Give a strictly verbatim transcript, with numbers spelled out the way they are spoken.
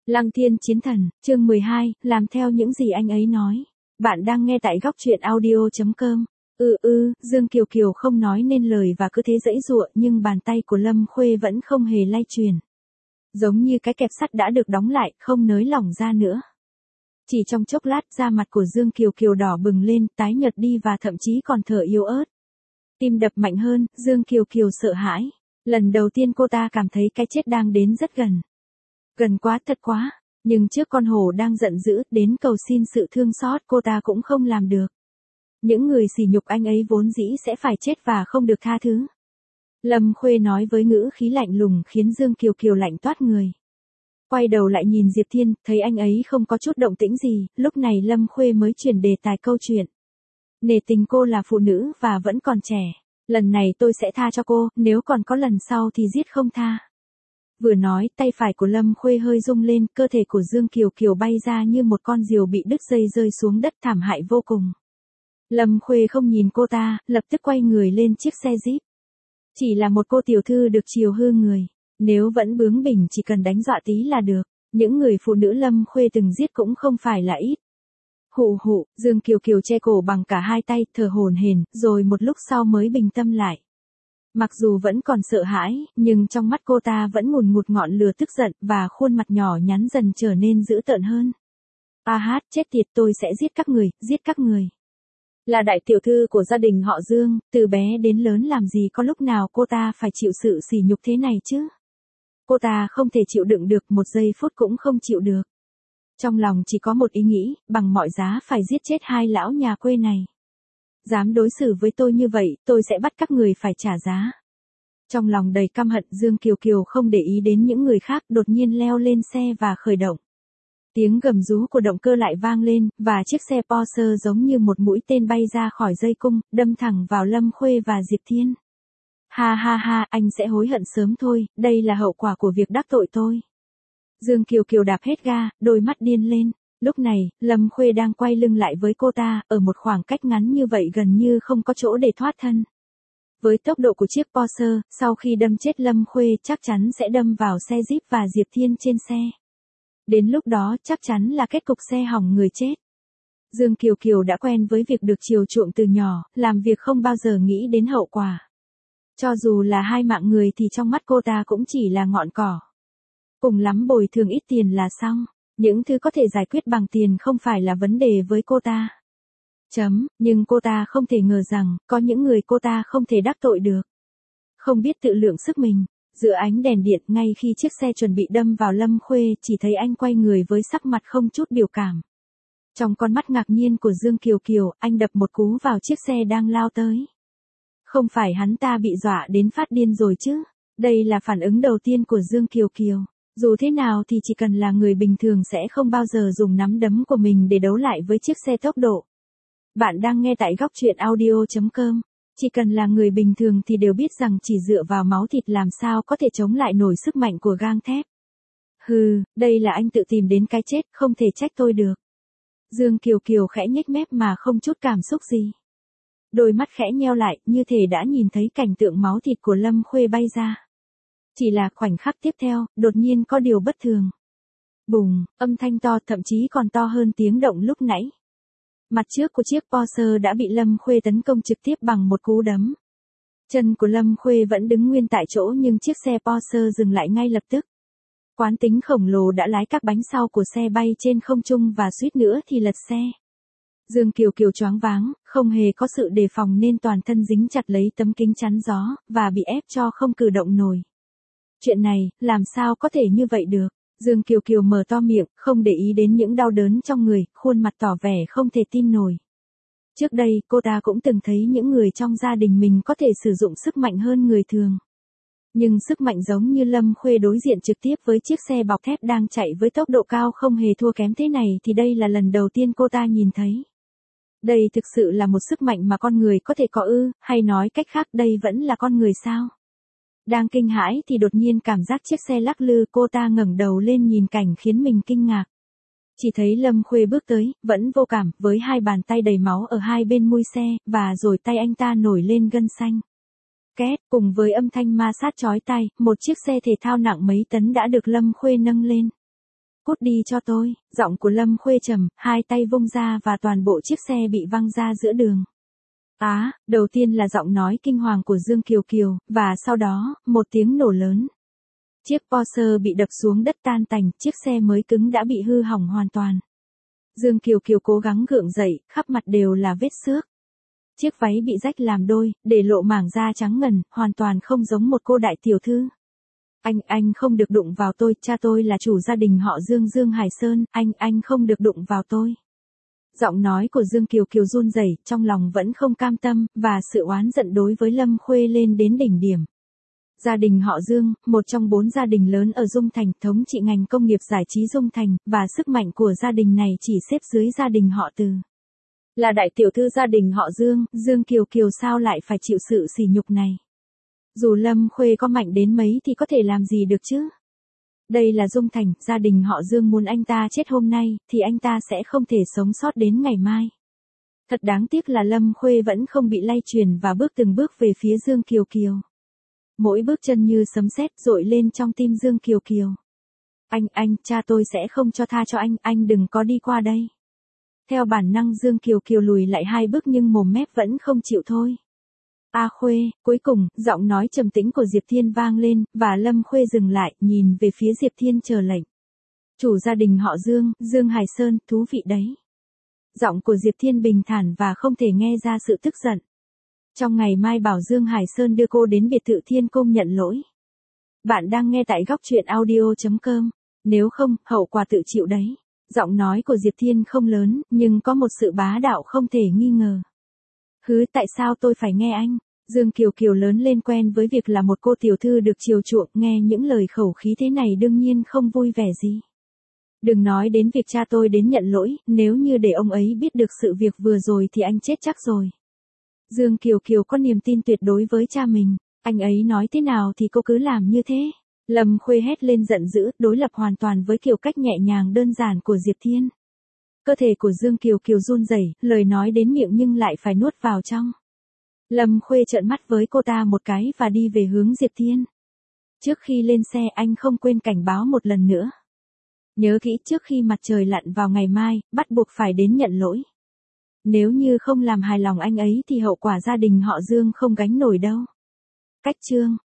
Lăng Thiên Chiến Thần, chương mười hai, làm theo những gì anh ấy nói. Bạn đang nghe tại góc truyện audio chấm com. Ừ ừ, Dương Kiều Kiều không nói nên lời và cứ thế giãy giụa, nhưng bàn tay của Lâm Khuê vẫn không hề lay chuyển. Giống như cái kẹp sắt đã được đóng lại, không nới lỏng ra nữa. Chỉ trong chốc lát, da mặt của Dương Kiều Kiều đỏ bừng lên, tái nhợt đi và thậm chí còn thở yếu ớt. Tim đập mạnh hơn, Dương Kiều Kiều sợ hãi. Lần đầu tiên cô ta cảm thấy cái chết đang đến rất gần. Gần quá, thật quá, nhưng trước con hổ đang giận dữ, đến cầu xin sự thương xót cô ta cũng không làm được. Những người sỉ nhục anh ấy vốn dĩ sẽ phải chết và không được tha thứ. Lâm Khuê nói với ngữ khí lạnh lùng khiến Dương Kiều Kiều lạnh toát người. Quay đầu lại nhìn Diệp Thiên, thấy anh ấy không có chút động tĩnh gì, lúc này Lâm Khuê mới chuyển đề tài câu chuyện. Nể tình cô là phụ nữ và vẫn còn trẻ. Lần này tôi sẽ tha cho cô, nếu còn có lần sau thì giết không tha. Vừa nói, tay phải của Lâm Khuê hơi rung lên, cơ thể của Dương Kiều Kiều bay ra như một con diều bị đứt dây rơi xuống đất, thảm hại vô cùng. Lâm Khuê không nhìn cô ta, lập tức quay người lên chiếc xe Jeep. Chỉ là một cô tiểu thư được chiều hư người, nếu vẫn bướng bỉnh chỉ cần đánh dọa tí là được. Những người phụ nữ Lâm Khuê từng giết cũng không phải là ít. Hụ hụ, Dương Kiều Kiều che cổ bằng cả hai tay, thở hổn hển, rồi một lúc sau mới bình tâm lại. Mặc dù vẫn còn sợ hãi, nhưng trong mắt cô ta vẫn ngùn ngụt ngọn lửa tức giận, và khuôn mặt nhỏ nhắn dần trở nên dữ tợn hơn. A hát, chết tiệt, tôi sẽ giết các người, giết các người. Là đại tiểu thư của gia đình họ Dương, từ bé đến lớn làm gì có lúc nào cô ta phải chịu sự sỉ nhục thế này chứ? Cô ta không thể chịu đựng được, một giây phút cũng không chịu được. Trong lòng chỉ có một ý nghĩ, bằng mọi giá phải giết chết hai lão nhà quê này. Dám đối xử với tôi như vậy, tôi sẽ bắt các người phải trả giá. Trong lòng đầy căm hận, Dương Kiều Kiều không để ý đến những người khác, đột nhiên leo lên xe và khởi động. Tiếng gầm rú của động cơ lại vang lên, và chiếc xe Porsche giống như một mũi tên bay ra khỏi dây cung, đâm thẳng vào Lâm Khuê và Diệp Thiên. Ha ha ha, anh sẽ hối hận sớm thôi, đây là hậu quả của việc đắc tội tôi. Dương Kiều Kiều đạp hết ga, đôi mắt điên lên. Lúc này, Lâm Khuê đang quay lưng lại với cô ta, ở một khoảng cách ngắn như vậy gần như không có chỗ để thoát thân. Với tốc độ của chiếc Porsche, sau khi đâm chết Lâm Khuê chắc chắn sẽ đâm vào xe Jeep và Diệp Thiên trên xe. Đến lúc đó chắc chắn là kết cục xe hỏng người chết. Dương Kiều Kiều đã quen với việc được chiều chuộng từ nhỏ, làm việc không bao giờ nghĩ đến hậu quả. Cho dù là hai mạng người thì trong mắt cô ta cũng chỉ là ngọn cỏ. Cùng lắm bồi thường ít tiền là xong. Những thứ có thể giải quyết bằng tiền không phải là vấn đề với cô ta. Chấm, nhưng cô ta không thể ngờ rằng, có những người cô ta không thể đắc tội được. Không biết tự lượng sức mình, giữa ánh đèn điện ngay khi chiếc xe chuẩn bị đâm vào Lâm Khuê, chỉ thấy anh quay người với sắc mặt không chút biểu cảm. Trong con mắt ngạc nhiên của Dương Kiều Kiều, anh đập một cú vào chiếc xe đang lao tới. Không phải hắn ta bị dọa đến phát điên rồi chứ? Đây là phản ứng đầu tiên của Dương Kiều Kiều. Dù thế nào thì chỉ cần là người bình thường sẽ không bao giờ dùng nắm đấm của mình để đấu lại với chiếc xe tốc độ. Bạn đang nghe tại góc truyện audio chấm com. Chỉ cần là người bình thường thì đều biết rằng chỉ dựa vào máu thịt làm sao có thể chống lại nổi sức mạnh của gang thép. Hừ, đây là anh tự tìm đến cái chết, không thể trách tôi được. Dương Kiều Kiều khẽ nhếch mép mà không chút cảm xúc gì. Đôi mắt khẽ nheo lại, như thể đã nhìn thấy cảnh tượng máu thịt của Lâm Khuê bay ra. Chỉ là khoảnh khắc tiếp theo, đột nhiên có điều bất thường. Bùng, âm thanh to, thậm chí còn to hơn tiếng động lúc nãy. Mặt trước của chiếc Porsche đã bị Lâm Khuê tấn công trực tiếp bằng một cú đấm. Chân của Lâm Khuê vẫn đứng nguyên tại chỗ nhưng chiếc xe Porsche dừng lại ngay lập tức. Quán tính khổng lồ đã lái các bánh sau của xe bay trên không trung và suýt nữa thì lật xe. Dương Kiều Kiều choáng váng, không hề có sự đề phòng nên toàn thân dính chặt lấy tấm kính chắn gió, và bị ép cho không cử động nổi. Chuyện này, làm sao có thể như vậy được? Dương Kiều Kiều mở to miệng, không để ý đến những đau đớn trong người, khuôn mặt tỏ vẻ không thể tin nổi. Trước đây, cô ta cũng từng thấy những người trong gia đình mình có thể sử dụng sức mạnh hơn người thường. Nhưng sức mạnh giống như Lâm Khuê đối diện trực tiếp với chiếc xe bọc thép đang chạy với tốc độ cao không hề thua kém thế này thì đây là lần đầu tiên cô ta nhìn thấy. Đây thực sự là một sức mạnh mà con người có thể có ư, hay nói cách khác đây vẫn là con người sao? Đang kinh hãi thì đột nhiên cảm giác chiếc xe lắc lư, cô ta ngẩng đầu lên nhìn cảnh khiến mình kinh ngạc. Chỉ thấy Lâm Khuê bước tới, vẫn vô cảm, với hai bàn tay đầy máu ở hai bên mui xe, và rồi tay anh ta nổi lên gân xanh. Két, cùng với âm thanh ma sát chói tai, một chiếc xe thể thao nặng mấy tấn đã được Lâm Khuê nâng lên. cút đi cho tôi, giọng của Lâm Khuê trầm, hai tay vung ra và toàn bộ chiếc xe bị văng ra giữa đường. Á, à, đầu tiên là giọng nói kinh hoàng của Dương Kiều Kiều, và sau đó, một tiếng nổ lớn. Chiếc Porsche bị đập xuống đất tan tành, chiếc xe mới cứng đã bị hư hỏng hoàn toàn. Dương Kiều Kiều cố gắng gượng dậy, khắp mặt đều là vết xước. Chiếc váy bị rách làm đôi, để lộ mảng da trắng ngần, hoàn toàn không giống một cô đại tiểu thư. Anh, anh không được đụng vào tôi, cha tôi là chủ gia đình họ Dương Dương Hải Sơn, anh, anh không được đụng vào tôi. Giọng nói của Dương Kiều Kiều run rẩy, trong lòng vẫn không cam tâm, và sự oán giận đối với Lâm Khuê lên đến đỉnh điểm. Gia đình họ Dương, một trong bốn gia đình lớn ở Dung Thành, thống trị ngành công nghiệp giải trí Dung Thành, và sức mạnh của gia đình này chỉ xếp dưới gia đình họ Từ. Là đại tiểu thư gia đình họ Dương, Dương Kiều Kiều sao lại phải chịu sự sỉ nhục này? Dù Lâm Khuê có mạnh đến mấy thì có thể làm gì được chứ? Đây là Dung Thành, gia đình họ Dương muốn anh ta chết hôm nay, thì anh ta sẽ không thể sống sót đến ngày mai. Thật đáng tiếc là Lâm Khuê vẫn không bị lay truyền và bước từng bước về phía Dương Kiều Kiều. Mỗi bước chân như sấm sét dội lên trong tim Dương Kiều Kiều. Anh, anh, cha tôi sẽ không cho tha cho anh, anh đừng có đi qua đây. Theo bản năng Dương Kiều Kiều lùi lại hai bước nhưng mồm mép vẫn không chịu thôi. A Khuê, cuối cùng, giọng nói trầm tĩnh của Diệp Thiên vang lên, và Lâm Khuê dừng lại, nhìn về phía Diệp Thiên chờ lệnh. Chủ gia đình họ Dương, Dương Hải Sơn, thú vị đấy. Giọng của Diệp Thiên bình thản và không thể nghe ra sự tức giận. Trong ngày mai bảo Dương Hải Sơn đưa cô đến biệt thự Thiên Công nhận lỗi. Bạn đang nghe tại góc truyện audio chấm com. Nếu không, hậu quả tự chịu đấy. Giọng nói của Diệp Thiên không lớn, nhưng có một sự bá đạo không thể nghi ngờ. Hứ, tại sao tôi phải nghe anh? Dương Kiều Kiều lớn lên quen với việc là một cô tiểu thư được chiều chuộng, nghe những lời khẩu khí thế này đương nhiên không vui vẻ gì. Đừng nói đến việc cha tôi đến nhận lỗi, nếu như để ông ấy biết được sự việc vừa rồi thì anh chết chắc rồi. Dương Kiều Kiều có niềm tin tuyệt đối với cha mình, anh ấy nói thế nào thì cô cứ làm như thế. Lâm Khuê hét lên giận dữ, đối lập hoàn toàn với kiểu cách nhẹ nhàng đơn giản của Diệp Thiên. Cơ thể của Dương Kiều Kiều run rẩy, lời nói đến miệng nhưng lại phải nuốt vào trong. Lâm Khuê trợn mắt với cô ta một cái và đi về hướng Diệp Thiên. Trước khi lên xe anh không quên cảnh báo một lần nữa. Nhớ kỹ, trước khi mặt trời lặn vào ngày mai, bắt buộc phải đến nhận lỗi. Nếu như không làm hài lòng anh ấy thì hậu quả gia đình họ Dương không gánh nổi đâu. Cách chương